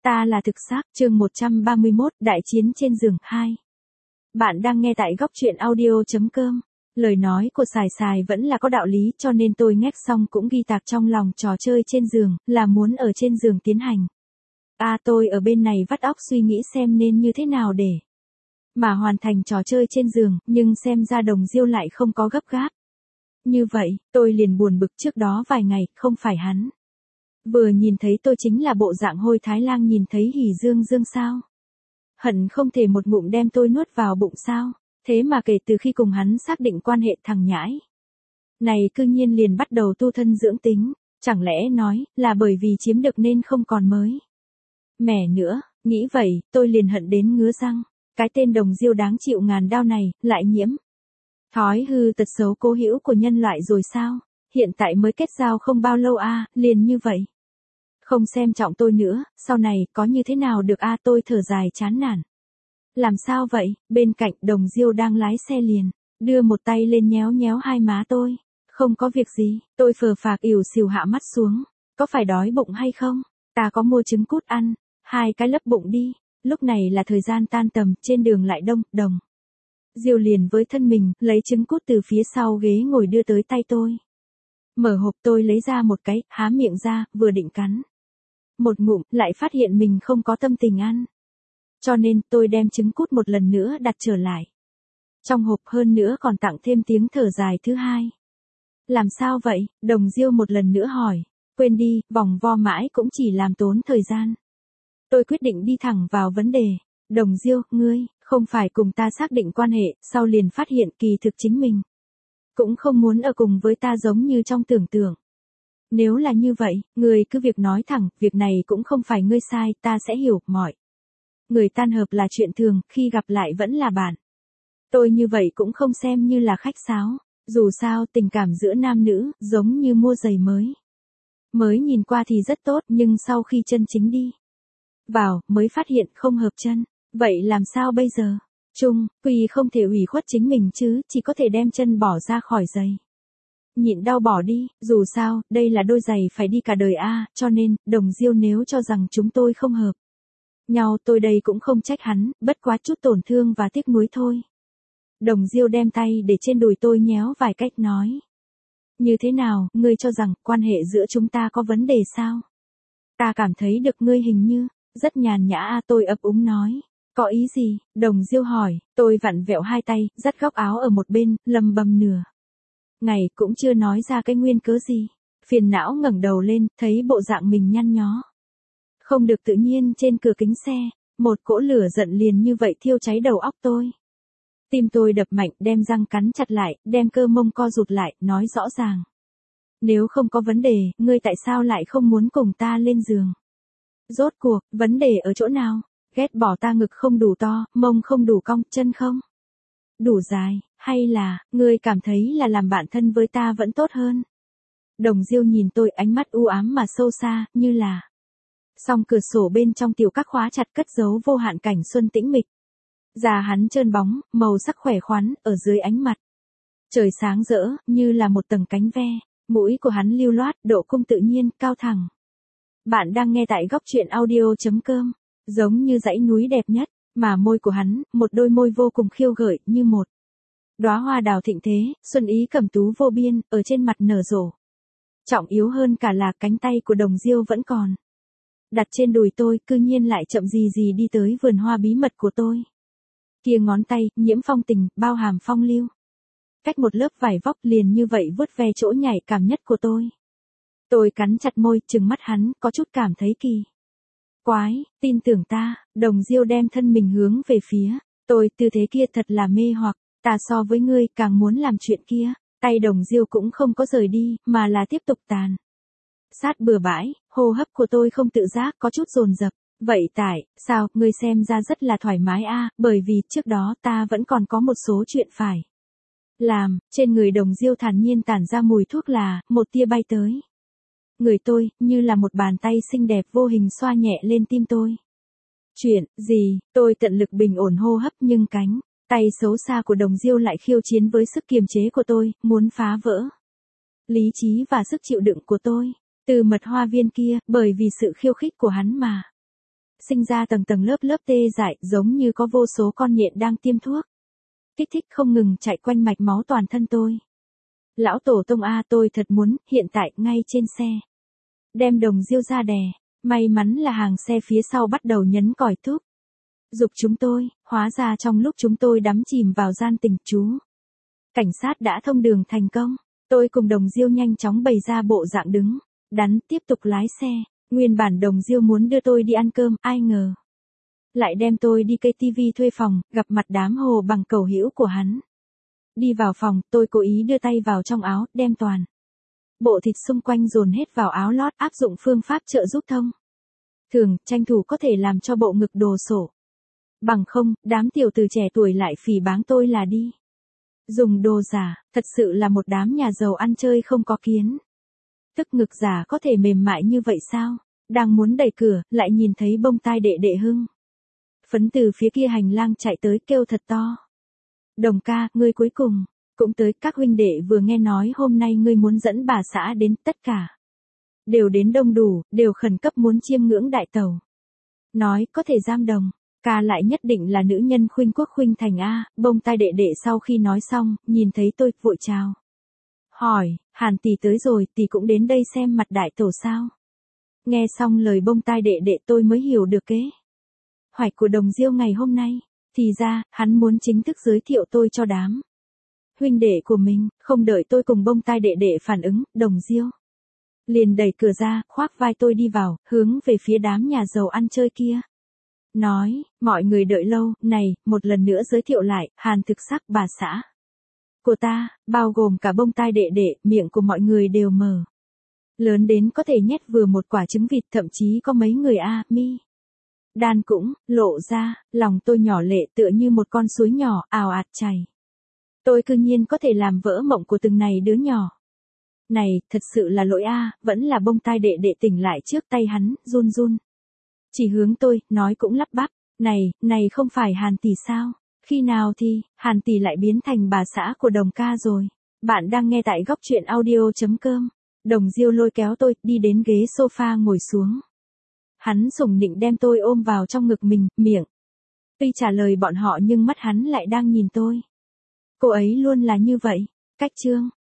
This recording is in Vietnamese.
Ta là thực xác, chương 131, Đại chiến trên giường 2. Bạn đang nghe tại góc truyện audio.com. Lời nói của Sài Sài vẫn là có đạo lý, cho nên tôi ngách xong cũng ghi tạc trong lòng. Trò chơi trên giường là muốn ở trên giường tiến hành. Tôi ở bên này vắt óc suy nghĩ xem nên như thế nào để mà hoàn thành trò chơi trên giường, nhưng xem ra Đồng Diêu lại không có gấp gáp. Như vậy, tôi liền buồn bực. Trước đó vài ngày, không phải hắn vừa nhìn thấy tôi chính là bộ dạng hôi Thái Lang nhìn thấy Hỉ Dương Dương sao? Hận không thể một ngụm đem tôi nuốt vào bụng sao? Thế mà kể từ khi cùng hắn xác định quan hệ, thằng nhãi này cư nhiên liền bắt đầu tu thân dưỡng tính, chẳng lẽ nói là bởi vì chiếm được nên không còn mới mẻ nữa. Nghĩ vậy, tôi liền hận đến ngứa răng. Cái tên Đồng Diêu đáng chịu ngàn đao này lại nhiễm thói hư tật xấu cố hữu của nhân loại rồi sao? Hiện tại mới kết giao không bao lâu liền như vậy. Không xem trọng tôi nữa, sau này có như thế nào được tôi thở dài chán nản. Làm sao vậy? Bên cạnh Đồng Diêu đang lái xe liền đưa một tay lên nhéo nhéo hai má tôi. Không có việc gì, tôi phờ phạc ỉu xìu hạ mắt xuống. Có phải đói bụng hay không? Ta có mua trứng cút ăn, 2 cái lấp bụng đi. Lúc này là thời gian tan tầm, trên đường lại đông. Đồng Diêu liền với thân mình, lấy trứng cút từ phía sau ghế ngồi đưa tới tay tôi. Mở hộp, tôi lấy ra một cái, há miệng ra, vừa định cắn một ngụm, lại phát hiện mình không có tâm tình ăn. Cho nên, tôi đem trứng cút một lần nữa đặt trở lại trong hộp, hơn nữa còn tặng thêm tiếng thở dài thứ hai. Làm sao vậy? Đồng Diêu một lần nữa hỏi. Quên đi, vòng vo mãi cũng chỉ làm tốn thời gian. Tôi quyết định đi thẳng vào vấn đề. Đồng Diêu, ngươi không phải cùng ta xác định quan hệ, sau liền phát hiện kỳ thực chính mình cũng không muốn ở cùng với ta giống như trong tưởng tượng. Nếu là như vậy, ngươi cứ việc nói thẳng, việc này cũng không phải ngươi sai, ta sẽ hiểu. Mọi người tan hợp là chuyện thường, khi gặp lại vẫn là bạn. Tôi như vậy cũng không xem như là khách sáo. Dù sao, tình cảm giữa nam nữ giống như mua giày mới. Mới nhìn qua thì rất tốt, nhưng sau khi chân chính đi vào, mới phát hiện không hợp chân. Vậy làm sao bây giờ? Quy không thể ủy khuất chính mình chứ, chỉ có thể đem chân bỏ ra khỏi giày. Nhịn đau bỏ đi, dù sao, đây là đôi giày phải đi cả đời cho nên, Đồng Diêu nếu cho rằng chúng tôi không hợp nhau, tôi đây cũng không trách hắn, bất quá chút tổn thương và tiếc nuối thôi. Đồng Diêu đem tay để trên đùi tôi nhéo vài cách nói. Như thế nào, ngươi cho rằng, quan hệ giữa chúng ta có vấn đề sao? Ta cảm thấy được ngươi hình như rất nhàn nhã tôi ấp úng nói. Có ý gì? Đồng Diêu hỏi. Tôi vặn vẹo hai tay, dắt góc áo ở một bên, lầm bầm nửa ngày cũng chưa nói ra cái nguyên cớ gì. Phiền não ngẩng đầu lên, thấy bộ dạng mình nhăn nhó không được tự nhiên trên cửa kính xe. Một cỗ lửa giận liền như vậy thiêu cháy đầu óc tôi. Tim tôi đập mạnh, đem răng cắn chặt lại, đem cơ mông co rụt lại, nói rõ ràng. Nếu không có vấn đề, ngươi tại sao lại không muốn cùng ta lên giường? Rốt cuộc, vấn đề ở chỗ nào? Ghét bỏ ta ngực không đủ to, mông không đủ cong, chân không đủ dài, hay là, ngươi cảm thấy là làm bạn thân với ta vẫn tốt hơn? Đồng Diêu nhìn tôi, ánh mắt u ám mà sâu xa, như là song cửa sổ bên trong tiểu các khóa chặt cất giấu vô hạn cảnh xuân tĩnh mịch. Da hắn trơn bóng, màu sắc khỏe khoắn, ở dưới ánh mặt trời sáng rỡ, như là một tầng cánh ve. Mũi của hắn lưu loát, độ cung tự nhiên, cao thẳng. Bạn đang nghe tại góc truyện audio.com. Giống như dãy núi đẹp nhất, mà môi của hắn, một đôi môi vô cùng khiêu gợi, như một đóa hoa đào thịnh thế, xuân ý cẩm tú vô biên, ở trên mặt nở rộ. Trọng yếu hơn cả là cánh tay của Đồng Diêu vẫn còn đặt trên đùi tôi, cư nhiên lại chậm gì gì đi tới vườn hoa bí mật của tôi. Kia ngón tay, nhiễm phong tình, bao hàm phong lưu. Cách một lớp vải vóc liền như vậy vuốt ve chỗ nhạy cảm nhất của tôi. Tôi cắn chặt môi, trừng mắt hắn, có chút cảm thấy kỳ quái. Tin tưởng ta. Đồng Diêu đem thân mình hướng về phía tôi, tư thế kia thật là mê hoặc. Ta so với ngươi càng muốn làm chuyện kia. Tay Đồng Diêu cũng không có rời đi, mà là tiếp tục tàn sát bừa bãi. Hô hấp của tôi không tự giác có chút dồn dập. Vậy tại sao ngươi xem ra rất là thoải mái bởi vì trước đó ta vẫn còn có một số chuyện phải làm. Trên người Đồng Diêu thản nhiên tản ra mùi thuốc là, một tia bay tới người tôi, như là một bàn tay xinh đẹp vô hình xoa nhẹ lên tim tôi. Chuyện gì? Tôi tận lực bình ổn hô hấp, nhưng cánh tay xấu xa của Đồng Diêu lại khiêu chiến với sức kiềm chế của tôi, muốn phá vỡ lý trí và sức chịu đựng của tôi. Từ mật hoa viên kia, bởi vì sự khiêu khích của hắn mà sinh ra tầng tầng lớp lớp tê dại, giống như có vô số con nhện đang tiêm thuốc. Kích thích không ngừng chạy quanh mạch máu toàn thân tôi. Lão tổ tông a, tôi thật muốn, hiện tại, ngay trên xe. Đem Đồng Diêu ra đè, may mắn là hàng xe phía sau bắt đầu nhấn còi thúc. Giục chúng tôi, hóa ra trong lúc chúng tôi đắm chìm vào gian tình chú. Cảnh sát đã thông đường thành công, tôi cùng Đồng Diêu nhanh chóng bày ra bộ dạng đứng, đắn tiếp tục lái xe. Nguyên bản Đồng Diêu muốn đưa tôi đi ăn cơm, ai ngờ. Lại đem tôi đi cây TV thuê phòng, gặp mặt đám Hồ Bằng cầu hữu của hắn. Đi vào phòng, tôi cố ý đưa tay vào trong áo, đem toàn bộ thịt xung quanh dồn hết vào áo lót, áp dụng phương pháp trợ giúp thông thường, tranh thủ có thể làm cho bộ ngực đồ sổ. Bằng không, đám tiểu tử trẻ tuổi lại phỉ báng tôi là đi dùng đồ giả, thật sự là một đám nhà giàu ăn chơi không có kiến. Tức ngực giả có thể mềm mại như vậy sao? Đang muốn đẩy cửa, lại nhìn thấy bông tai đệ đệ Hưng phấn từ phía kia hành lang chạy tới, kêu thật to. Đồng ca, ngươi cuối cùng cũng tới. Các huynh đệ vừa nghe nói hôm nay ngươi muốn dẫn bà xã đến, tất cả đều đến đông đủ, đều khẩn cấp muốn chiêm ngưỡng đại tẩu. Nói có thể giam Đồng ca lại nhất định là nữ nhân khuynh quốc khuynh thành a. Bông tai đệ đệ sau khi nói xong, nhìn thấy tôi, vội chào hỏi, Hàn tỷ tới rồi, tỷ cũng đến đây xem mặt đại tổ sao? Nghe xong lời bông tai đệ đệ tôi mới hiểu được kế hoạch của Đồng Diêu ngày hôm nay. Thì ra, hắn muốn chính thức giới thiệu tôi cho đám huynh đệ của mình. Không đợi tôi cùng bông tai đệ đệ phản ứng, Đồng Diêu liền đẩy cửa ra, khoác vai tôi đi vào, hướng về phía đám nhà giàu ăn chơi kia. Nói, mọi người đợi lâu, này, một lần nữa giới thiệu lại, Hàn thực sắc bà xã của ta, bao gồm cả bông tai đệ đệ, miệng của mọi người đều mở lớn đến có thể nhét vừa một quả trứng vịt, thậm chí có mấy người mi đan cũng lộ ra. Lòng tôi nhỏ lệ tựa như một con suối nhỏ, ào ạt chảy. Tôi cư nhiên có thể làm vỡ mộng của từng này đứa nhỏ. Này, thật sự là lỗi vẫn là bông tai đệ đệ tỉnh lại trước, tay hắn run run. Chỉ hướng tôi, nói cũng lắp bắp, này không phải Hàn tỷ sao? Khi nào thì, Hàn tỷ lại biến thành bà xã của Đồng ca rồi? Bạn đang nghe tại góc truyện audio.com. Đồng Diêu lôi kéo tôi, đi đến ghế sofa ngồi xuống. Hắn sủng nịnh đem tôi ôm vào trong ngực mình, miệng tuy trả lời bọn họ nhưng mắt hắn lại đang nhìn tôi. Cô ấy luôn là như vậy. Cách chương